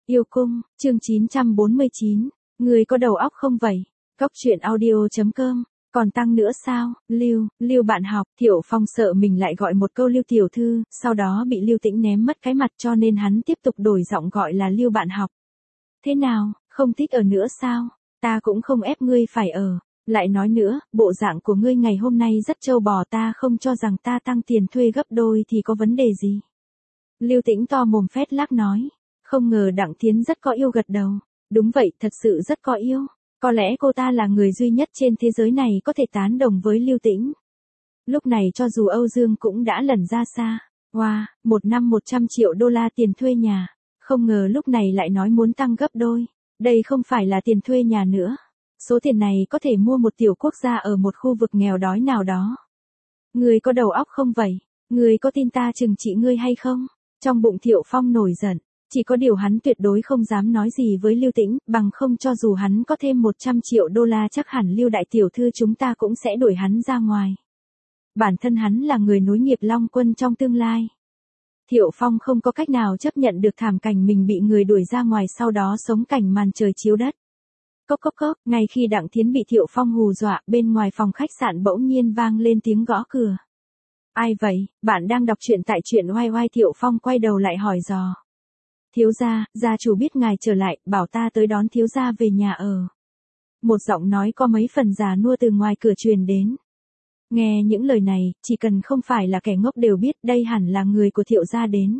Yêu cung, chương 949. Người có đầu óc không vậy? Cóc truyện audio.com. Còn tăng nữa sao? Lưu bạn học. Thiệu Phong sợ mình lại gọi một câu Lưu tiểu thư, sau đó bị Lưu Tĩnh ném mất cái mặt, cho nên hắn tiếp tục đổi giọng gọi là Lưu bạn học. Thế nào, không thích ở nữa sao? Ta cũng không ép ngươi phải ở. Lại nói nữa, bộ dạng của ngươi ngày hôm nay rất trâu bò, ta không cho rằng ta tăng tiền thuê gấp đôi thì có vấn đề gì. Lưu Tĩnh to mồm phét lác nói. Không ngờ Đặng Thiến rất có yêu gật đầu. Đúng vậy, thật sự rất có yêu. Có lẽ cô ta là người duy nhất trên thế giới này có thể tán đồng với Lưu Tĩnh. Lúc này cho dù Âu Dương cũng đã lẩn ra xa. Wow, một năm 100 triệu đô la tiền thuê nhà. Không ngờ lúc này lại nói muốn tăng gấp đôi. Đây không phải là tiền thuê nhà nữa. Số tiền này có thể mua một tiểu quốc gia ở một khu vực nghèo đói nào đó. Người có đầu óc không vậy? Người có tin ta trừng trị ngươi hay không? Trong bụng Thiệu Phong nổi giận. Chỉ có điều hắn tuyệt đối không dám nói gì với Lưu Tĩnh, bằng không cho dù hắn có thêm 100 triệu đô la chắc hẳn Lưu đại tiểu thư chúng ta cũng sẽ đuổi hắn ra ngoài. Bản thân hắn là người nối nghiệp Long Quân trong tương lai. Thiệu Phong không có cách nào chấp nhận được thảm cảnh mình bị người đuổi ra ngoài, sau đó sống cảnh màn trời chiếu đất. Cốc cốc cốc, ngay khi Đặng Thiến bị Thiệu Phong hù dọa, bên ngoài phòng khách sạn bỗng nhiên vang lên tiếng gõ cửa. Ai vậy? Bạn đang đọc truyện tại truyện oai oai. Thiệu Phong quay đầu lại hỏi dò. Thiếu gia, gia chủ biết ngài trở lại, bảo ta tới đón thiếu gia về nhà ở. Một giọng nói có mấy phần già nua từ ngoài cửa truyền đến. Nghe những lời này, chỉ cần không phải là kẻ ngốc đều biết đây hẳn là người của Thiệu gia đến.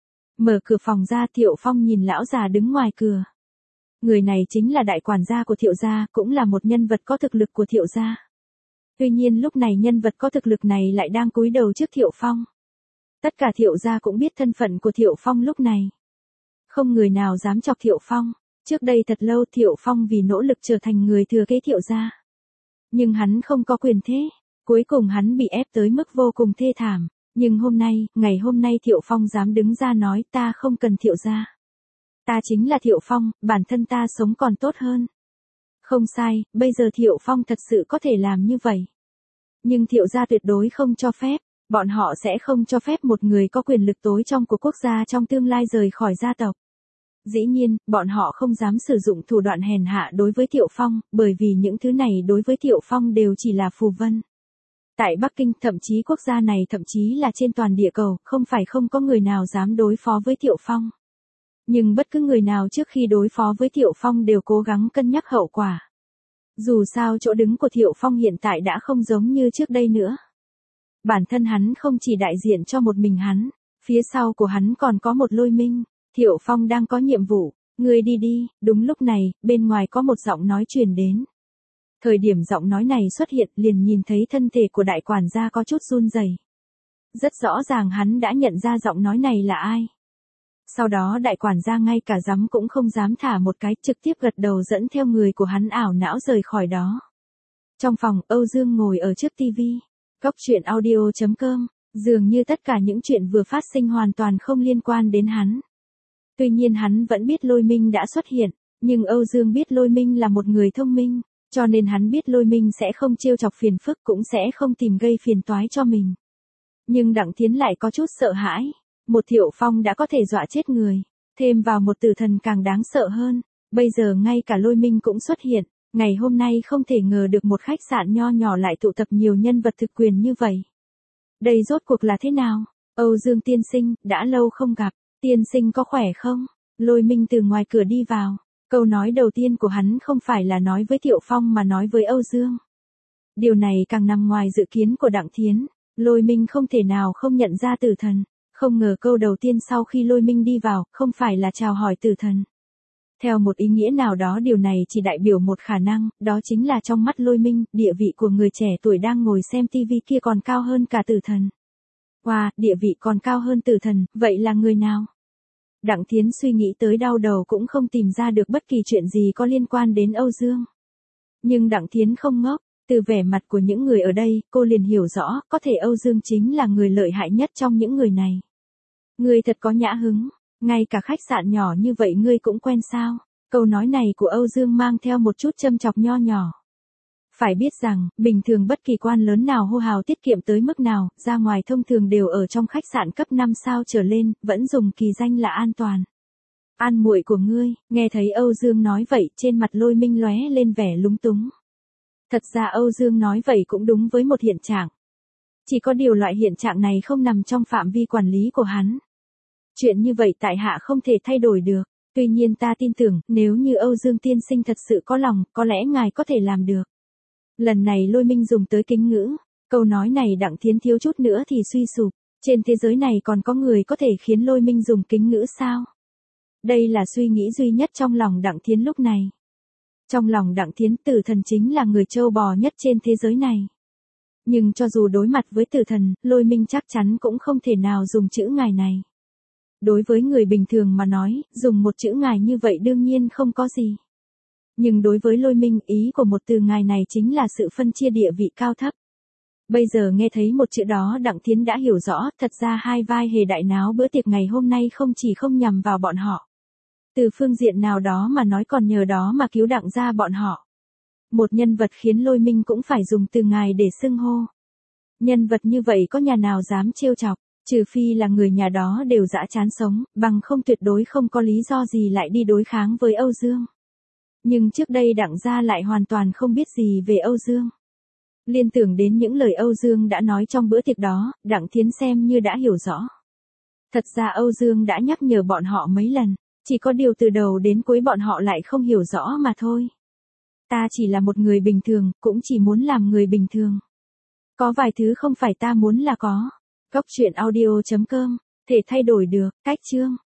Mở cửa phòng ra, Thiệu Phong nhìn lão già đứng ngoài cửa. Người này chính là đại quản gia của Thiệu gia, cũng là một nhân vật có thực lực của Thiệu gia. Tuy nhiên lúc này nhân vật có thực lực này lại đang cúi đầu trước Thiệu Phong. Tất cả Thiệu gia cũng biết thân phận của Thiệu Phong lúc này. Không người nào dám chọc Thiệu Phong. Trước đây thật lâu Thiệu Phong vì nỗ lực trở thành người thừa kế Thiệu gia. Nhưng hắn không có quyền thế. Cuối cùng hắn bị ép tới mức vô cùng thê thảm. Nhưng ngày hôm nay Thiệu Phong dám đứng ra nói ta không cần Thiệu gia. Ta chính là Thiệu Phong, bản thân ta sống còn tốt hơn. Không sai, bây giờ Thiệu Phong thật sự có thể làm như vậy. Nhưng Thiệu gia tuyệt đối không cho phép. Bọn họ sẽ không cho phép một người có quyền lực tối trong của quốc gia trong tương lai rời khỏi gia tộc. Dĩ nhiên, bọn họ không dám sử dụng thủ đoạn hèn hạ đối với Thiệu Phong, bởi vì những thứ này đối với Thiệu Phong đều chỉ là phù vân. Tại Bắc Kinh, thậm chí quốc gia này, thậm chí là trên toàn địa cầu, không phải không có người nào dám đối phó với Thiệu Phong. Nhưng bất cứ người nào trước khi đối phó với Thiệu Phong đều cố gắng cân nhắc hậu quả. Dù sao chỗ đứng của Thiệu Phong hiện tại đã không giống như trước đây nữa. Bản thân hắn không chỉ đại diện cho một mình hắn, phía sau của hắn còn có một Lôi Minh. Thiệu Phong đang có nhiệm vụ, ngươi đi đi. Đúng lúc này, bên ngoài có một giọng nói truyền đến. Thời điểm giọng nói này xuất hiện, liền nhìn thấy thân thể của đại quản gia có chút run rẩy. Rất rõ ràng hắn đã nhận ra giọng nói này là ai. Sau đó đại quản gia ngay cả dám cũng không dám thả một cái, trực tiếp gật đầu dẫn theo người của hắn ảo não rời khỏi đó. Trong phòng, Âu Dương ngồi ở trước tivi. Cóc truyện audio.com. Dường như tất cả những chuyện vừa phát sinh hoàn toàn không liên quan đến hắn. Tuy nhiên hắn vẫn biết Lôi Minh đã xuất hiện, nhưng Âu Dương biết Lôi Minh là một người thông minh, cho nên hắn biết Lôi Minh sẽ không trêu chọc phiền phức, cũng sẽ không tìm gây phiền toái cho mình. Nhưng Đặng Thiến lại có chút sợ hãi. Một Thiệu Phong đã có thể dọa chết người, thêm vào một tử thần càng đáng sợ hơn. Bây giờ ngay cả Lôi Minh cũng xuất hiện. Ngày hôm nay không thể ngờ được một khách sạn nho nhỏ lại tụ tập nhiều nhân vật thực quyền như vậy. Đây rốt cuộc là thế nào? Âu Dương tiên sinh, đã lâu không gặp. Tiên sinh có khỏe không? Lôi Minh từ ngoài cửa đi vào. Câu nói đầu tiên của hắn không phải là nói với Thiệu Phong mà nói với Âu Dương. Điều này càng nằm ngoài dự kiến của Đặng Thiến. Lôi Minh không thể nào không nhận ra tử thần. Không ngờ câu đầu tiên sau khi Lôi Minh đi vào, không phải là chào hỏi tử thần. Theo một ý nghĩa nào đó điều này chỉ đại biểu một khả năng, đó chính là trong mắt Lôi Minh, địa vị của người trẻ tuổi đang ngồi xem tivi kia còn cao hơn cả tử thần. Wow, địa vị còn cao hơn tử thần, vậy là người nào? Đặng Thiến suy nghĩ tới đau đầu cũng không tìm ra được bất kỳ chuyện gì có liên quan đến Âu Dương. Nhưng Đặng Thiến không ngốc, từ vẻ mặt của những người ở đây, cô liền hiểu rõ, có thể Âu Dương chính là người lợi hại nhất trong những người này. Người thật có nhã hứng. Ngay cả khách sạn nhỏ như vậy ngươi cũng quen sao? Câu nói này của Âu Dương mang theo một chút châm chọc nho nhỏ. Phải biết rằng, bình thường bất kỳ quan lớn nào hô hào tiết kiệm tới mức nào, ra ngoài thông thường đều ở trong khách sạn cấp 5 sao trở lên, vẫn dùng kỳ danh là an toàn. An muội của ngươi, nghe thấy Âu Dương nói vậy, trên mặt Lôi Minh lóe lên vẻ lúng túng. Thật ra Âu Dương nói vậy cũng đúng với một hiện trạng. Chỉ có điều loại hiện trạng này không nằm trong phạm vi quản lý của hắn. Chuyện như vậy tại hạ không thể thay đổi được. Tuy nhiên ta tin tưởng, nếu như Âu Dương tiên sinh thật sự có lòng, có lẽ ngài có thể làm được. Lần này Lôi Minh dùng tới kính ngữ. Câu nói này Đặng Thiến thiếu chút nữa thì suy sụp. Trên thế giới này còn có người có thể khiến Lôi Minh dùng kính ngữ sao? Đây là suy nghĩ duy nhất trong lòng Đặng Thiến lúc này. Trong lòng Đặng Thiến, Tử Thần chính là người trâu bò nhất trên thế giới này. Nhưng cho dù đối mặt với Tử Thần, Lôi Minh chắc chắn cũng không thể nào dùng chữ ngài này. Đối với người bình thường mà nói, dùng một chữ ngài như vậy đương nhiên không có gì. Nhưng đối với Lôi Minh, ý của một từ ngài này chính là sự phân chia địa vị cao thấp. Bây giờ nghe thấy một chữ đó Đặng Thiến đã hiểu rõ, thật ra hai vai hề đại náo bữa tiệc ngày hôm nay không chỉ không nhằm vào bọn họ. Từ phương diện nào đó mà nói còn nhờ đó mà cứu Đặng gia bọn họ. Một nhân vật khiến Lôi Minh cũng phải dùng từ ngài để xưng hô. Nhân vật như vậy có nhà nào dám trêu chọc, trừ phi là người nhà đó đều dã chán sống, bằng không tuyệt đối không có lý do gì lại đi đối kháng với Âu Dương. Nhưng trước đây Đặng gia lại hoàn toàn không biết gì về Âu Dương. Liên tưởng đến những lời Âu Dương đã nói trong bữa tiệc đó, Đặng Thiến xem như đã hiểu rõ. Thật ra Âu Dương đã nhắc nhở bọn họ mấy lần, chỉ có điều từ đầu đến cuối bọn họ lại không hiểu rõ mà thôi. Ta chỉ là một người bình thường, cũng chỉ muốn làm người bình thường. Có vài thứ không phải ta muốn là có. Góc truyện audio.com, thể thay đổi được, cách chương.